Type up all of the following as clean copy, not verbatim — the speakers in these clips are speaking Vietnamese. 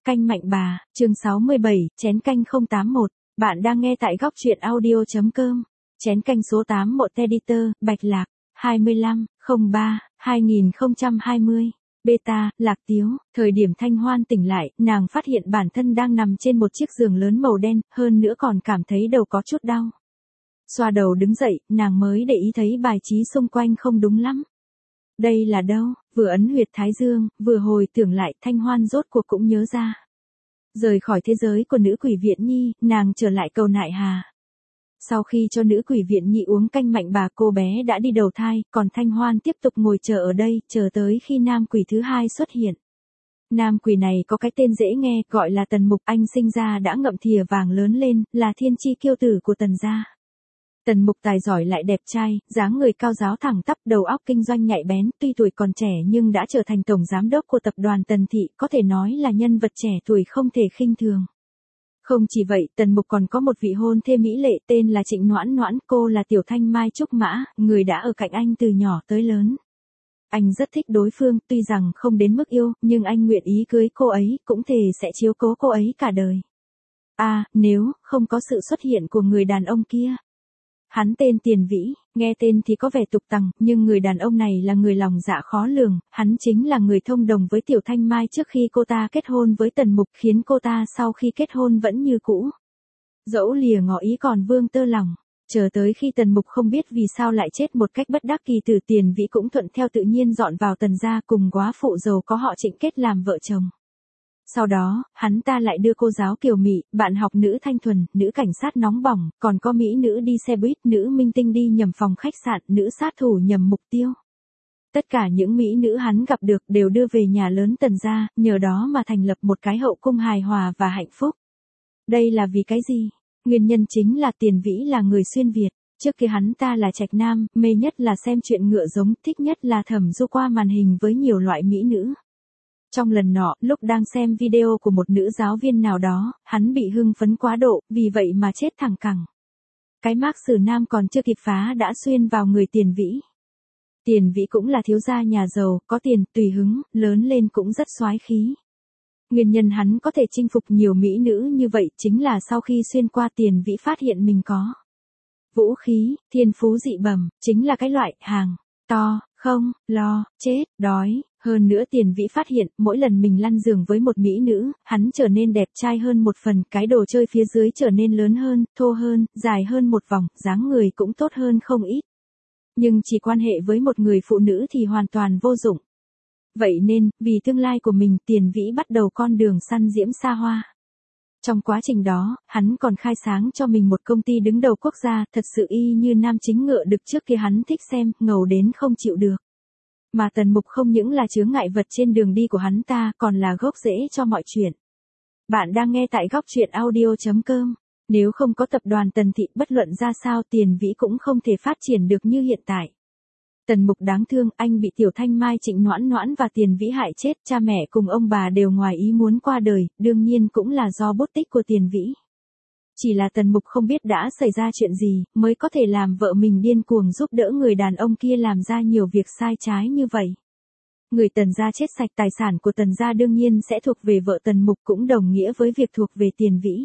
Canh Mạnh Bà, chương 67, chén canh 081. Bạn đang nghe tại góc truyện audio.com. Chén canh số 81 editor, Bạch Lạc, 25/03/2020. Beta, Lạc Tiếu. Thời điểm Thanh Hoan tỉnh lại, nàng phát hiện bản thân đang nằm trên một chiếc giường lớn màu đen, hơn nữa còn cảm thấy đầu có chút đau. Xoa đầu đứng dậy, nàng mới để ý thấy bài trí xung quanh không đúng lắm. Đây là đâu? Vừa ấn huyệt thái dương, vừa hồi tưởng lại, Thanh Hoan rốt cuộc cũng nhớ ra. Rời khỏi thế giới của nữ quỷ viện nhi, nàng trở lại cầu Nại Hà. Sau khi cho nữ quỷ viện nhi uống canh mạnh bà, cô bé đã đi đầu thai, còn Thanh Hoan tiếp tục ngồi chờ ở đây, chờ tới khi nam quỷ thứ hai xuất hiện. Nam quỷ này có cái tên dễ nghe, gọi là Tần Mục, anh sinh ra đã ngậm thìa vàng lớn lên, là thiên chi kiêu tử của Tần gia. Tần Mục tài giỏi lại đẹp trai, dáng người cao ráo thẳng tắp, đầu óc kinh doanh nhạy bén, tuy tuổi còn trẻ nhưng đã trở thành tổng giám đốc của tập đoàn Tần Thị, có thể nói là nhân vật trẻ tuổi không thể khinh thường. Không chỉ vậy, Tần Mục còn có một vị hôn thê mỹ lệ tên là Trịnh Noãn Noãn, cô là Tiểu Thanh Mai Trúc Mã, người đã ở cạnh anh từ nhỏ tới lớn. Anh rất thích đối phương, tuy rằng không đến mức yêu, nhưng anh nguyện ý cưới cô ấy, cũng thề sẽ chiếu cố cô ấy cả đời. Nếu không có sự xuất hiện của người đàn ông kia. Hắn tên Tiền Vĩ, nghe tên thì có vẻ tục tằng, nhưng người đàn ông này là người lòng dạ khó lường, hắn chính là người thông đồng với Tiểu Thanh Mai trước khi cô ta kết hôn với Tần Mục, khiến cô ta sau khi kết hôn vẫn như cũ. Dẫu lìa ngỏ ý còn vương tơ lòng, chờ tới khi Tần Mục không biết vì sao lại chết một cách bất đắc kỳ tử, Tiền Vĩ cũng thuận theo tự nhiên dọn vào Tần gia cùng góa phụ giàu có họ Trịnh kết làm vợ chồng. Sau đó, hắn ta lại đưa cô giáo Kiều Mị, bạn học nữ thanh thuần, nữ cảnh sát nóng bỏng, còn có mỹ nữ đi xe buýt, nữ minh tinh đi nhầm phòng khách sạn, nữ sát thủ nhầm mục tiêu. Tất cả những mỹ nữ hắn gặp được đều đưa về nhà lớn Tần gia, nhờ đó mà thành lập một cái hậu cung hài hòa và hạnh phúc. Đây là vì cái gì? Nguyên nhân chính là Tiền Vĩ là người xuyên Việt. Trước kia hắn ta là trạch nam, mê nhất là xem chuyện ngựa giống, thích nhất là thẩm du qua màn hình với nhiều loại mỹ nữ. Trong lần nọ, lúc đang xem video của một nữ giáo viên nào đó, hắn bị hưng phấn quá độ, vì vậy mà chết thẳng cẳng. Cái mác sử nam còn chưa kịp phá đã xuyên vào người Tiền Vĩ. Tiền Vĩ cũng là thiếu gia nhà giàu, có tiền, tùy hứng, lớn lên cũng rất soái khí. Nguyên nhân hắn có thể chinh phục nhiều mỹ nữ như vậy chính là sau khi xuyên qua Tiền Vĩ phát hiện mình có vũ khí, thiên phú dị bẩm, chính là cái loại hàng to, không lo chết đói. Hơn nữa Tiền Vĩ phát hiện, mỗi lần mình lăn giường với một mỹ nữ, hắn trở nên đẹp trai hơn một phần, cái đồ chơi phía dưới trở nên lớn hơn, thô hơn, dài hơn một vòng, dáng người cũng tốt hơn không ít. Nhưng chỉ quan hệ với một người phụ nữ thì hoàn toàn vô dụng. Vậy nên, vì tương lai của mình, Tiền Vĩ bắt đầu con đường săn diễm xa hoa. Trong quá trình đó, hắn còn khai sáng cho mình một công ty đứng đầu quốc gia, thật sự y như nam chính ngựa đực trước kia hắn thích xem, ngầu đến không chịu được. Mà Tần Mục không những là chướng ngại vật trên đường đi của hắn ta, còn là gốc rễ cho mọi chuyện. Bạn đang nghe tại góc truyện audio.com. Nếu không có tập đoàn Tần Thị, bất luận ra sao Tiền Vĩ cũng không thể phát triển được như hiện tại. Tần Mục đáng thương, anh bị Tiểu Thanh Mai Trịnh Noãn Noãn và Tiền Vĩ hại chết, cha mẹ cùng ông bà đều ngoài ý muốn qua đời, đương nhiên cũng là do bút tích của Tiền Vĩ. Chỉ là Tần Mục không biết đã xảy ra chuyện gì, mới có thể làm vợ mình điên cuồng giúp đỡ người đàn ông kia làm ra nhiều việc sai trái như vậy. Người Tần gia chết sạch, tài sản của Tần gia đương nhiên sẽ thuộc về vợ Tần Mục, cũng đồng nghĩa với việc thuộc về Tiền Vĩ.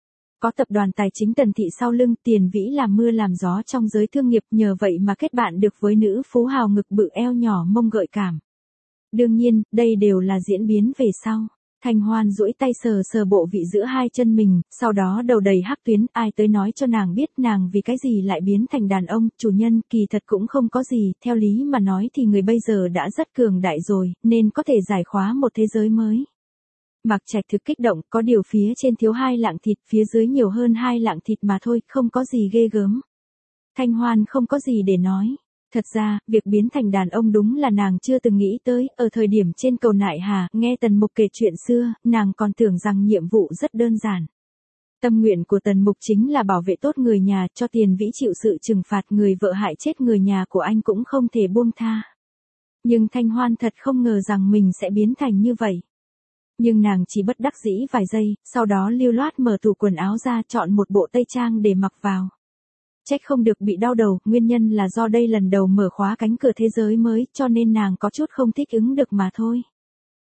Có tập đoàn tài chính Tần Thị sau lưng, Tiền Vĩ làm mưa làm gió trong giới thương nghiệp, nhờ vậy mà kết bạn được với nữ phú hào ngực bự eo nhỏ mông gợi cảm. Đương nhiên, đây đều là diễn biến về sau. Thanh Hoan duỗi tay sờ sờ bộ vị giữa hai chân mình, sau đó đầu đầy hắc tuyến, ai tới nói cho nàng biết nàng vì cái gì lại biến thành đàn ông, chủ nhân, kỳ thật cũng không có gì, theo lý mà nói thì người bây giờ đã rất cường đại rồi, nên có thể giải khóa một thế giới mới. Mạc Trạch thực kích động, có điều phía trên thiếu 2 lạng thịt, phía dưới nhiều hơn 2 lạng thịt mà thôi, không có gì ghê gớm. Thanh Hoan không có gì để nói. Thật ra, việc biến thành đàn ông đúng là nàng chưa từng nghĩ tới, ở thời điểm trên cầu Nại Hà, nghe Tần Mục kể chuyện xưa, nàng còn tưởng rằng nhiệm vụ rất đơn giản. Tâm nguyện của Tần Mục chính là bảo vệ tốt người nhà, cho Tiền Vĩ chịu sự trừng phạt, người vợ hại chết người nhà của anh cũng không thể buông tha. Nhưng Thanh Hoan thật không ngờ rằng mình sẽ biến thành như vậy. Nhưng nàng chỉ bất đắc dĩ vài giây, sau đó lưu loát mở tủ quần áo ra, chọn một bộ tây trang để mặc vào. Trách không được bị đau đầu, nguyên nhân là do đây lần đầu mở khóa cánh cửa thế giới mới, cho nên nàng có chút không thích ứng được mà thôi.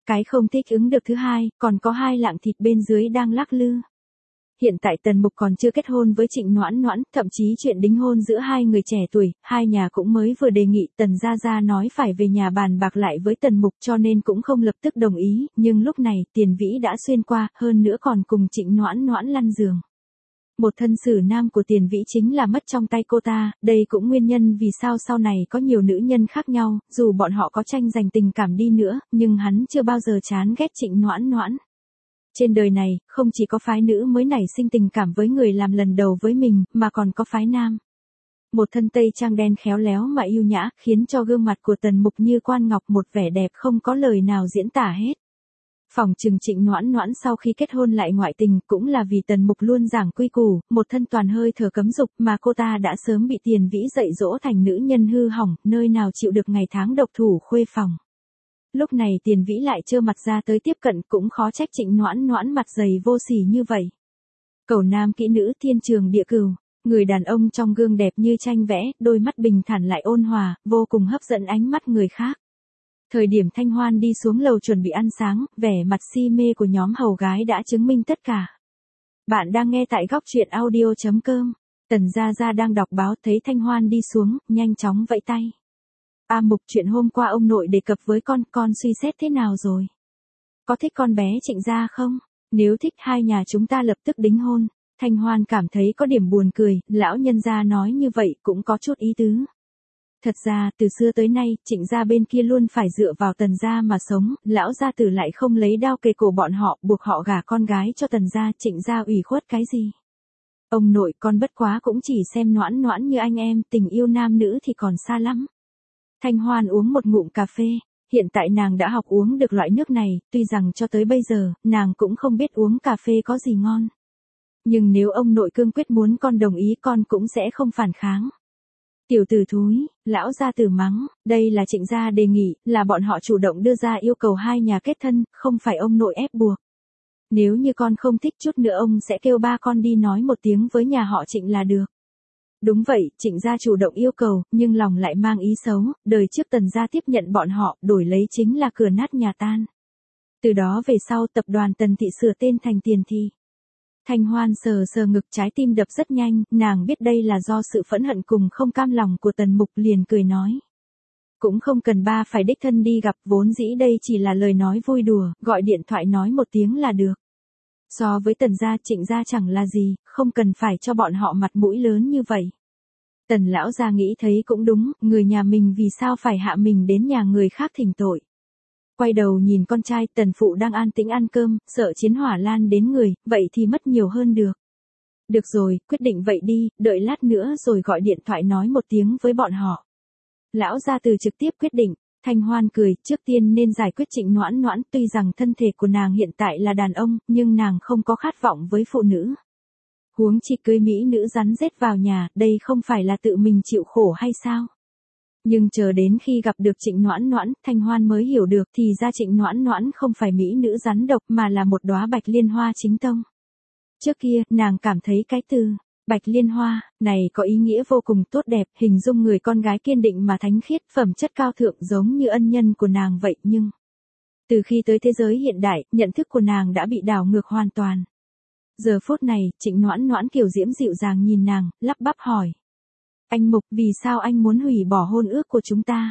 Cái không thích ứng được thứ hai, còn có hai lạng thịt bên dưới đang lắc lư. Hiện tại Tần Mục còn chưa kết hôn với Trịnh Noãn Noãn, thậm chí chuyện đính hôn giữa hai người trẻ tuổi, hai nhà cũng mới vừa đề nghị. Tần Gia Gia nói phải về nhà bàn bạc lại với Tần Mục cho nên cũng không lập tức đồng ý, nhưng lúc này Tiền Vĩ đã xuyên qua, hơn nữa còn cùng Trịnh Noãn Noãn lăn giường. Một thân xử nam của Tiền Vĩ chính là mất trong tay cô ta, đây cũng nguyên nhân vì sao sau này có nhiều nữ nhân khác nhau, dù bọn họ có tranh giành tình cảm đi nữa, nhưng hắn chưa bao giờ chán ghét Trịnh Noãn Noãn. Trên đời này, không chỉ có phái nữ mới nảy sinh tình cảm với người làm lần đầu với mình, mà còn có phái nam. Một thân tây trang đen khéo léo mà yêu nhã, khiến cho gương mặt của Tần Mục như quan ngọc, một vẻ đẹp không có lời nào diễn tả hết. Phỏng chừng Trịnh Noãn Noãn sau khi kết hôn lại ngoại tình cũng là vì Tần Mục luôn giảng quy củ, một thân toàn hơi thở cấm dục mà cô ta đã sớm bị Tiền Vĩ dạy dỗ thành nữ nhân hư hỏng, nơi nào chịu được ngày tháng độc thủ khuê phòng. Lúc này Tiền Vĩ lại trơ mặt ra tới tiếp cận, cũng khó trách Trịnh Noãn Noãn mặt dày vô sỉ như vậy. Cầu nam kỹ nữ thiên trường địa cửu, người đàn ông trong gương đẹp như tranh vẽ, đôi mắt bình thản lại ôn hòa, vô cùng hấp dẫn ánh mắt người khác. Thời điểm Thanh Hoan đi xuống lầu chuẩn bị ăn sáng, vẻ mặt si mê của nhóm hầu gái đã chứng minh tất cả. Bạn đang nghe tại góc truyện audio.com. Tần Gia Gia đang đọc báo thấy Thanh Hoan đi xuống, nhanh chóng vẫy tay. A Mục, chuyện hôm qua ông nội đề cập với con suy xét thế nào rồi? Có thích con bé Trịnh Gia không? Nếu thích hai nhà chúng ta lập tức đính hôn. Thanh Hoan cảm thấy có điểm buồn cười, lão nhân gia nói như vậy cũng có chút ý tứ. Thật ra, từ xưa tới nay, Trịnh Gia bên kia luôn phải dựa vào Tần Gia mà sống, lão gia tử lại không lấy đao kề cổ bọn họ, buộc họ gả con gái cho Tần Gia. Trịnh Gia ủy khuất cái gì? Ông nội, con bất quá cũng chỉ xem Noãn Noãn như anh em, tình yêu nam nữ thì còn xa lắm. Thanh Hoan uống một ngụm cà phê, hiện tại nàng đã học uống được loại nước này, tuy rằng cho tới bây giờ, nàng cũng không biết uống cà phê có gì ngon. Nhưng nếu ông nội cương quyết muốn con đồng ý, con cũng sẽ không phản kháng. Tiểu tử thúi, lão gia tử mắng, đây là Trịnh Gia đề nghị, là bọn họ chủ động đưa ra yêu cầu hai nhà kết thân, không phải ông nội ép buộc. Nếu như con không thích, chút nữa ông sẽ kêu ba con đi nói một tiếng với nhà họ Trịnh là được. Đúng vậy, Trịnh Gia chủ động yêu cầu, nhưng lòng lại mang ý xấu, đời trước Tần Gia tiếp nhận bọn họ, đổi lấy chính là cửa nát nhà tan. Từ đó về sau tập đoàn Tần Thị sửa tên thành Tiền Thị. Thanh Hoan sờ sờ ngực, trái tim đập rất nhanh, nàng biết đây là do sự phẫn hận cùng không cam lòng của Tần Mục, liền cười nói. Cũng không cần ba phải đích thân đi gặp, vốn dĩ đây chỉ là lời nói vui đùa, gọi điện thoại nói một tiếng là được. So với Tần Gia, Trịnh Gia chẳng là gì, không cần phải cho bọn họ mặt mũi lớn như vậy. Tần lão gia nghĩ thấy cũng đúng, người nhà mình vì sao phải hạ mình đến nhà người khác thỉnh tội. Quay đầu nhìn con trai, Tần phụ đang an tĩnh ăn cơm, sợ chiến hỏa lan đến người, vậy thì mất nhiều hơn được. Được rồi, quyết định vậy đi, đợi lát nữa rồi gọi điện thoại nói một tiếng với bọn họ. Lão gia từ trực tiếp quyết định. Thanh Hoan cười, trước tiên nên giải quyết Trịnh Noãn Noãn, tuy rằng thân thể của nàng hiện tại là đàn ông, nhưng nàng không có khát vọng với phụ nữ. Huống chi cưới mỹ nữ rắn rết vào nhà, đây không phải là tự mình chịu khổ hay sao? Nhưng chờ đến khi gặp được Trịnh Noãn Noãn, Thanh Hoan mới hiểu được thì ra Trịnh Noãn Noãn không phải mỹ nữ rắn độc mà là một đóa bạch liên hoa chính tông. Trước kia, nàng cảm thấy cái từ bạch liên hoa này có ý nghĩa vô cùng tốt đẹp, hình dung người con gái kiên định mà thánh khiết, phẩm chất cao thượng giống như ân nhân của nàng vậy, nhưng từ khi tới thế giới hiện đại, nhận thức của nàng đã bị đảo ngược hoàn toàn. Giờ phút này, Trịnh Noãn Noãn kiểu diễm dịu dàng nhìn nàng, lắp bắp hỏi. Anh Mục, vì sao anh muốn hủy bỏ hôn ước của chúng ta?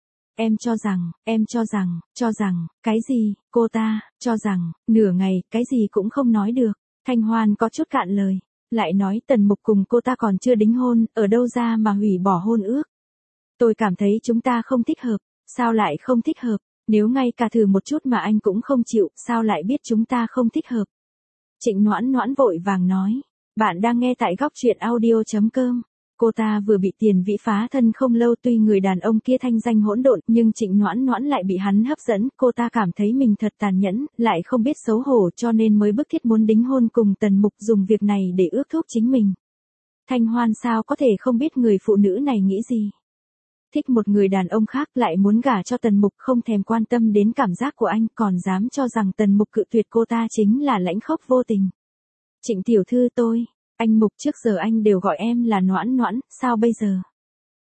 Em cho rằng, cái gì? Cô ta, cho rằng, nửa ngày, cái gì cũng không nói được. Thanh Hoan có chút cạn lời. Lại nói Tần Mục cùng cô ta còn chưa đính hôn, ở đâu ra mà hủy bỏ hôn ước. Tôi cảm thấy chúng ta không thích hợp. Sao lại không thích hợp? Nếu ngay cả thử một chút mà anh cũng không chịu, sao lại biết chúng ta không thích hợp? Trịnh Noãn Noãn vội vàng nói. Bạn đang nghe tại góc truyện audio.com. Cô ta vừa bị Tiền Vĩ phá thân không lâu, tuy người đàn ông kia thanh danh hỗn độn, nhưng Trịnh Noãn Noãn lại bị hắn hấp dẫn, cô ta cảm thấy mình thật tàn nhẫn, lại không biết xấu hổ cho nên mới bức thiết muốn đính hôn cùng Tần Mục, dùng việc này để ước thúc chính mình. Thanh Hoan sao có thể không biết người phụ nữ này nghĩ gì? Thích một người đàn ông khác lại muốn gả cho Tần Mục, không thèm quan tâm đến cảm giác của anh, còn dám cho rằng Tần Mục cự tuyệt cô ta chính là lãnh khốc vô tình. Trịnh tiểu thư, anh Mục, trước giờ anh đều gọi em là Noãn Noãn, sao bây giờ?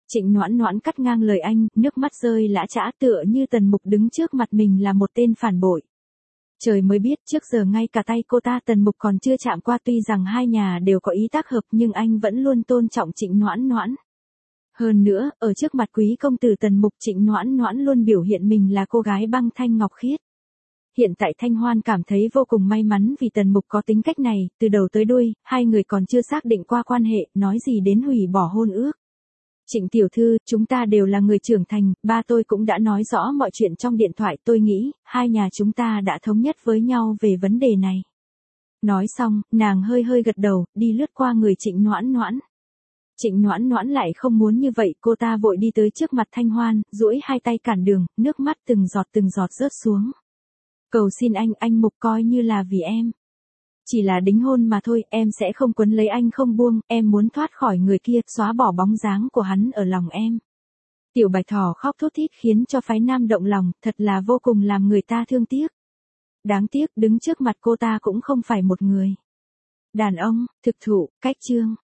Trịnh Noãn Noãn cắt ngang lời anh, nước mắt rơi lã chã tựa như Tần Mục đứng trước mặt mình là một tên phản bội. Trời mới biết trước giờ ngay cả tay cô ta Tần Mục còn chưa chạm qua, tuy rằng hai nhà đều có ý tác hợp nhưng anh vẫn luôn tôn trọng Trịnh Noãn Noãn. Hơn nữa, ở trước mặt quý công tử Tần Mục, Trịnh Noãn Noãn luôn biểu hiện mình là cô gái băng thanh ngọc khiết. Hiện tại Thanh Hoan cảm thấy vô cùng may mắn vì Tần Mục có tính cách này, từ đầu tới đuôi, hai người còn chưa xác định qua quan hệ, nói gì đến hủy bỏ hôn ước. Trịnh tiểu thư, chúng ta đều là người trưởng thành, ba tôi cũng đã nói rõ mọi chuyện trong điện thoại, tôi nghĩ, hai nhà chúng ta đã thống nhất với nhau về vấn đề này. Nói xong, nàng hơi hơi gật đầu, đi lướt qua người Trịnh Noãn Noãn. Trịnh Noãn Noãn lại không muốn như vậy, cô ta vội đi tới trước mặt Thanh Hoan, duỗi hai tay cản đường, nước mắt từng giọt rớt xuống. Cầu xin anh Mục, coi như là vì em. Chỉ là đính hôn mà thôi, em sẽ không quấn lấy anh không buông, em muốn thoát khỏi người kia, xóa bỏ bóng dáng của hắn ở lòng em. Tiểu Bạch Thỏ khóc thút thít khiến cho phái nam động lòng, thật là vô cùng làm người ta thương tiếc. Đáng tiếc đứng trước mặt cô ta cũng không phải một người đàn ông, thực thụ, cách chương.